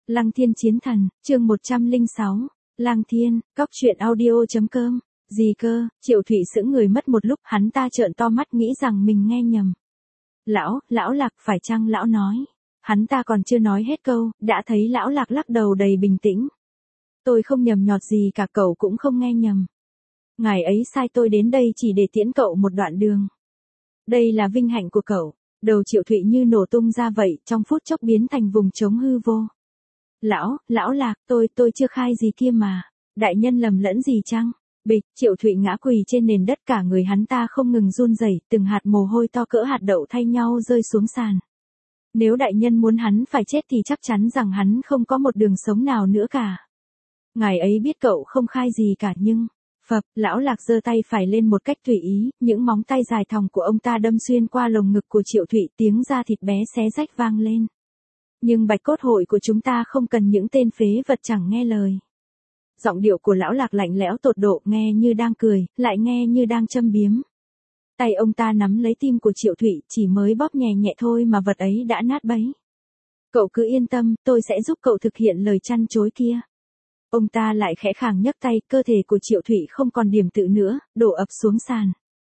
Lăng Thiên Chiến Thần, chương 106, Lăng Thiên, cóc truyện audio.com, gì cơ, Triệu Thụy sững người mất một lúc, hắn ta trợn to mắt nghĩ rằng mình nghe nhầm. Lão Lạc phải chăng lão nói, hắn ta còn chưa nói hết câu, đã thấy lão Lạc lắc đầu đầy bình tĩnh. Tôi không nhầm nhọt gì cả, cậu cũng không nghe nhầm. Ngài ấy sai tôi đến đây chỉ để tiễn cậu một đoạn đường. Đây là vinh hạnh của cậu. Đầu Triệu Thụy như nổ tung ra vậy, trong phút chốc biến thành vùng trống hư vô. Lão Lạc, tôi chưa khai gì kia mà. Đại nhân lầm lẫn gì chăng? Bịch, Triệu Thụy ngã quỳ trên nền đất, cả người hắn ta không ngừng run rẩy, từng hạt mồ hôi to cỡ hạt đậu thay nhau rơi xuống sàn. Nếu đại nhân muốn hắn phải chết thì chắc chắn rằng hắn không có một đường sống nào nữa cả. Ngài ấy biết cậu không khai gì cả nhưng... Phập, lão Lạc giơ tay phải lên một cách tùy ý, những móng tay dài thòng của ông ta đâm xuyên qua lồng ngực của Triệu Thụy, tiếng da thịt bé xé rách vang lên. Nhưng bạch cốt hội của chúng ta không cần những tên phế vật chẳng nghe lời. Giọng điệu của lão Lạc lạnh lẽo tột độ, nghe như đang cười, lại nghe như đang châm biếm. Tay ông ta nắm lấy tim của Triệu Thụy, chỉ mới bóp nhẹ nhẹ thôi mà vật ấy đã nát bấy. Cậu cứ yên tâm, tôi sẽ giúp cậu thực hiện lời chăn chối kia. Ông ta lại khẽ khàng nhấc tay, cơ thể của Triệu Thụy không còn điểm tựa nữa, đổ ập xuống sàn.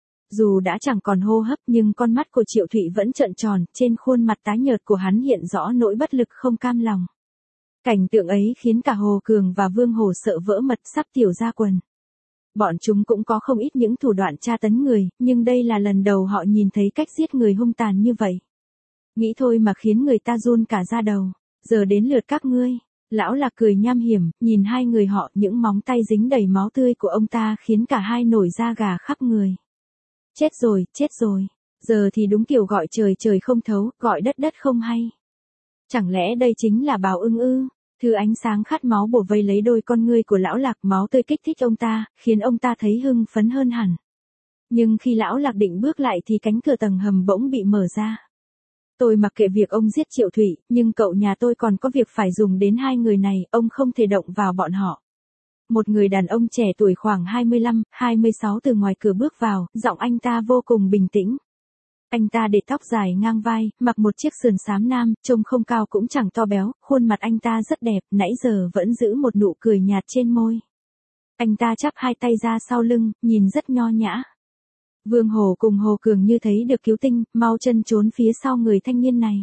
Dù đã chẳng còn hô hấp nhưng con mắt của Triệu Thụy vẫn trợn tròn, trên khuôn mặt tái nhợt của hắn hiện rõ nỗi bất lực không cam lòng. Cảnh tượng ấy khiến cả Hồ Cường và Vương Hổ sợ vỡ mật, sắp tiểu ra quần. Bọn chúng cũng có không ít những thủ đoạn tra tấn người, nhưng đây là lần đầu họ nhìn thấy cách giết người hung tàn như vậy. Nghĩ thôi mà khiến người ta run cả da đầu. Giờ đến lượt các ngươi. Lão Lạc cười nham hiểm, nhìn hai người họ, những móng tay dính đầy máu tươi của ông ta khiến cả hai nổi da gà khắp người. Chết rồi, giờ thì đúng kiểu gọi trời trời không thấu, gọi đất đất không hay. Chẳng lẽ đây chính là báo ứng ư? Thứ ánh sáng khát máu bổ vây lấy đôi con ngươi của lão Lạc, máu tươi kích thích ông ta, khiến ông ta thấy hưng phấn hơn hẳn. Nhưng khi lão Lạc định bước lại thì cánh cửa tầng hầm bỗng bị mở ra. Tôi mặc kệ việc ông giết Triệu Thụy, nhưng cậu nhà tôi còn có việc phải dùng đến hai người này, ông không thể động vào bọn họ. Một người đàn ông trẻ tuổi khoảng 25, 26 từ ngoài cửa bước vào, giọng anh ta vô cùng bình tĩnh. Anh ta để tóc dài ngang vai, mặc một chiếc sườn xám nam, trông không cao cũng chẳng to béo, khuôn mặt anh ta rất đẹp, nãy giờ vẫn giữ một nụ cười nhạt trên môi. Anh ta chắp hai tay ra sau lưng, nhìn rất nho nhã. Vương Hổ cùng Hồ Cường như thấy được cứu tinh, mau chân trốn phía sau người thanh niên này.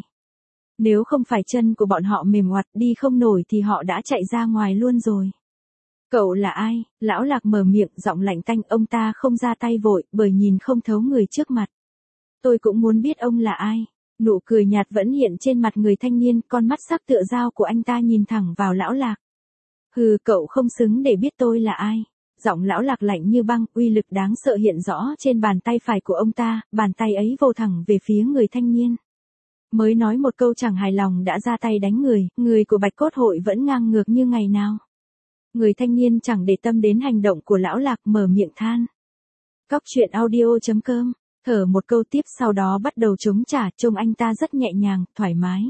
Nếu không phải chân của bọn họ mềm oặt đi không nổi thì họ đã chạy ra ngoài luôn rồi. Cậu là ai? Lão Lạc mở miệng, giọng lạnh tanh, ông ta không ra tay vội, bởi nhìn không thấu người trước mặt. Tôi cũng muốn biết ông là ai. Nụ cười nhạt vẫn hiện trên mặt người thanh niên, con mắt sắc tựa dao của anh ta nhìn thẳng vào lão Lạc. Hừ, cậu không xứng để biết tôi là ai. Giọng lão Lạc lạnh như băng, uy lực đáng sợ hiện rõ trên bàn tay phải của ông ta, bàn tay ấy vồ thẳng về phía người thanh niên. Mới nói một câu chẳng hài lòng đã ra tay đánh người của Bạch Cốt Hội vẫn ngang ngược như ngày nào. Người thanh niên chẳng để tâm đến hành động của lão Lạc, mở miệng than. Cóc truyện audio.com, thở một câu tiếp sau đó bắt đầu chống trả, trông anh ta rất nhẹ nhàng, thoải mái.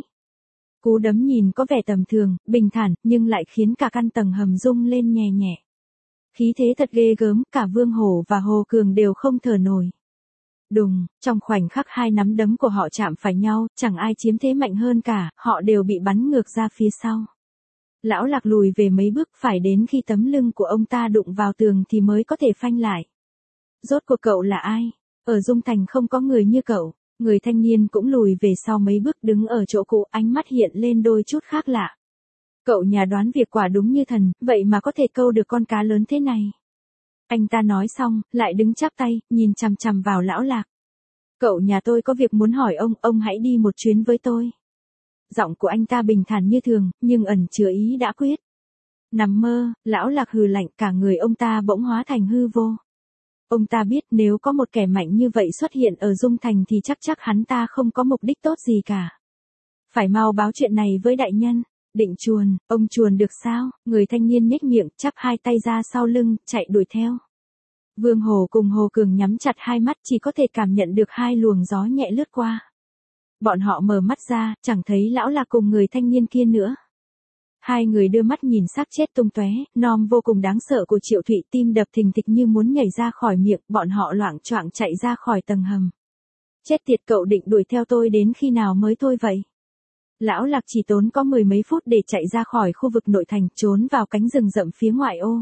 Cú đấm nhìn có vẻ tầm thường, bình thản, nhưng lại khiến cả căn tầng hầm rung lên nhẹ nhẹ. Khí thế thật ghê gớm, cả Vương Hổ và Hồ Cường đều không thở nổi. Đùng, trong khoảnh khắc hai nắm đấm của họ chạm phải nhau, chẳng ai chiếm thế mạnh hơn cả, họ đều bị bắn ngược ra phía sau. Lão Lạc lùi về mấy bước, phải đến khi tấm lưng của ông ta đụng vào tường thì mới có thể phanh lại. Rốt cuộc cậu là ai? Ở Dung Thành không có người như cậu. Người thanh niên cũng lùi về sau mấy bước, đứng ở chỗ cũ, ánh mắt hiện lên đôi chút khác lạ. Cậu nhà đoán việc quả đúng như thần, vậy mà có thể câu được con cá lớn thế này. Anh ta nói xong, lại đứng chắp tay, nhìn chằm chằm vào lão Lạc. Cậu nhà tôi có việc muốn hỏi ông hãy đi một chuyến với tôi. Giọng của anh ta bình thản như thường, nhưng ẩn chứa ý đã quyết. Nằm mơ, lão Lạc hừ lạnh, cả người ông ta bỗng hóa thành hư vô. Ông ta biết nếu có một kẻ mạnh như vậy xuất hiện ở Dung Thành thì chắc hắn ta không có mục đích tốt gì cả. Phải mau báo chuyện này với đại nhân. Định chuồn, ông chuồn được sao? Người thanh niên nhếch miệng, chắp hai tay ra sau lưng, chạy đuổi theo. Vương Hổ cùng Hồ Cường nhắm chặt hai mắt, chỉ có thể cảm nhận được hai luồng gió nhẹ lướt qua. Bọn họ mở mắt ra, chẳng thấy lão Lạc cùng người thanh niên kia nữa. Hai người đưa mắt nhìn xác chết tung tóe, nom vô cùng đáng sợ của Triệu Thụy, tim đập thình thịch như muốn nhảy ra khỏi miệng, bọn họ loạng choạng chạy ra khỏi tầng hầm. Chết tiệt, cậu định đuổi theo tôi đến khi nào mới thôi vậy? Lão Lạc chỉ tốn có mười mấy phút để chạy ra khỏi khu vực nội thành, trốn vào cánh rừng rậm phía ngoại ô.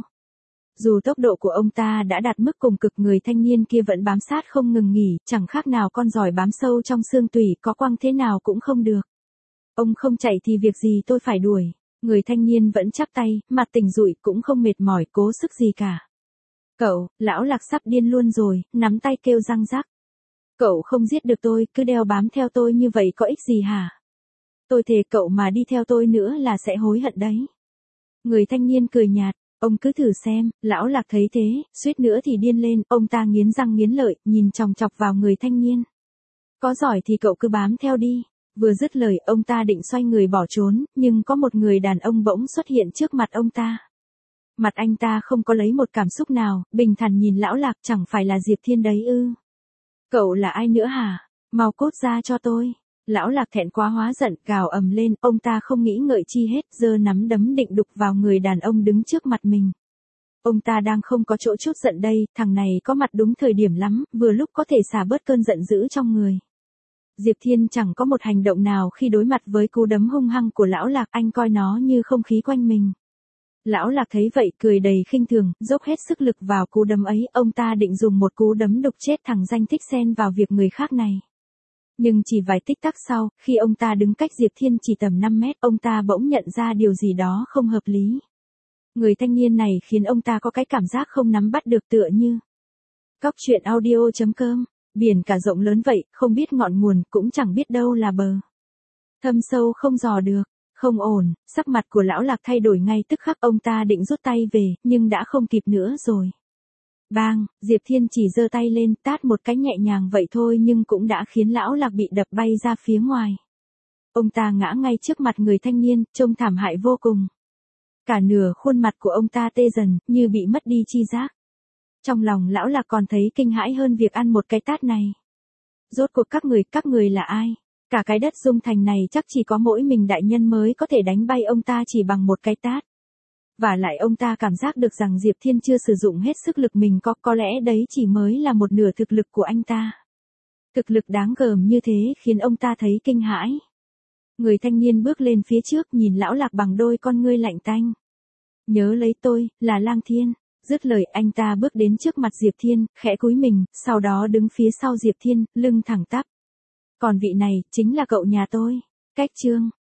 Dù tốc độ của ông ta đã đạt mức cùng cực, người thanh niên kia vẫn bám sát không ngừng nghỉ, chẳng khác nào con giòi bám sâu trong xương tủy, có quăng thế nào cũng không được. Ông không chạy thì việc gì tôi phải đuổi. Người thanh niên vẫn chắp tay, mặt tỉnh rụi, cũng không mệt mỏi, cố sức gì cả. Cậu, Lão Lạc sắp điên luôn rồi, nắm tay kêu răng rắc. Cậu không giết được tôi, cứ đeo bám theo tôi như vậy có ích gì hả? Tôi thề cậu mà đi theo tôi nữa là sẽ hối hận đấy. Người thanh niên cười nhạt, ông cứ thử xem. Lão Lạc thấy thế, suýt nữa thì điên lên, ông ta nghiến răng nghiến lợi, nhìn chòng chọc vào người thanh niên. Có giỏi thì cậu cứ bám theo đi. Vừa dứt lời, ông ta định xoay người bỏ trốn, nhưng có một người đàn ông bỗng xuất hiện trước mặt ông ta. Mặt anh ta không có lấy một cảm xúc nào, bình thản nhìn Lão Lạc, chẳng phải là Diệp Thiên đấy ư? Cậu là ai nữa hả? Mau cút ra cho tôi. Lão Lạc thẹn quá hóa giận, gào ầm lên, ông ta không nghĩ ngợi chi hết, giơ nắm đấm định đục vào người đàn ông đứng trước mặt mình. Ông ta đang không có chỗ chút giận đây, thằng này có mặt đúng thời điểm lắm, vừa lúc có thể xả bớt cơn giận dữ trong người. Diệp Thiên chẳng có một hành động nào khi đối mặt với cú đấm hung hăng của Lão Lạc, anh coi nó như không khí quanh mình. Lão Lạc thấy vậy cười đầy khinh thường, dốc hết sức lực vào cú đấm ấy, ông ta định dùng một cú đấm đục chết thằng danh thích xen vào việc người khác này. Nhưng chỉ vài tích tắc sau, khi ông ta đứng cách Diệp Thiên chỉ tầm 5 mét, ông ta bỗng nhận ra điều gì đó không hợp lý. Người thanh niên này khiến ông ta có cái cảm giác không nắm bắt được, tựa như Cóc truyện audio.com, biển cả rộng lớn vậy, không biết ngọn nguồn, cũng chẳng biết đâu là bờ. Thâm sâu không dò được, không ổn. Sắc mặt của Lão Lạc thay đổi ngay tức khắc, ông ta định rút tay về, nhưng đã không kịp nữa rồi. Bang, Diệp Thiên chỉ giơ tay lên, tát một cái nhẹ nhàng vậy thôi nhưng cũng đã khiến Lão Lạc bị đập bay ra phía ngoài. Ông ta ngã ngay trước mặt người thanh niên, trông thảm hại vô cùng. Cả nửa khuôn mặt của ông ta tê dần, như bị mất đi chi giác. Trong lòng Lão Lạc còn thấy kinh hãi hơn việc ăn một cái tát này. Rốt cuộc các người là ai? Cả cái đất Dung Thành này chắc chỉ có mỗi mình đại nhân mới có thể đánh bay ông ta chỉ bằng một cái tát. Và lại ông ta cảm giác được rằng Diệp Thiên chưa sử dụng hết sức lực mình có lẽ đấy chỉ mới là một nửa thực lực của anh ta. Thực lực đáng gờm như thế khiến ông ta thấy kinh hãi. Người thanh niên bước lên phía trước, nhìn Lão Lạc bằng đôi con ngươi lạnh tanh. Nhớ lấy tôi, là Lang Thiên. Dứt lời, anh ta bước đến trước mặt Diệp Thiên, khẽ cúi mình, sau đó đứng phía sau Diệp Thiên, lưng thẳng tắp. Còn vị này, chính là cậu nhà tôi. Cách chương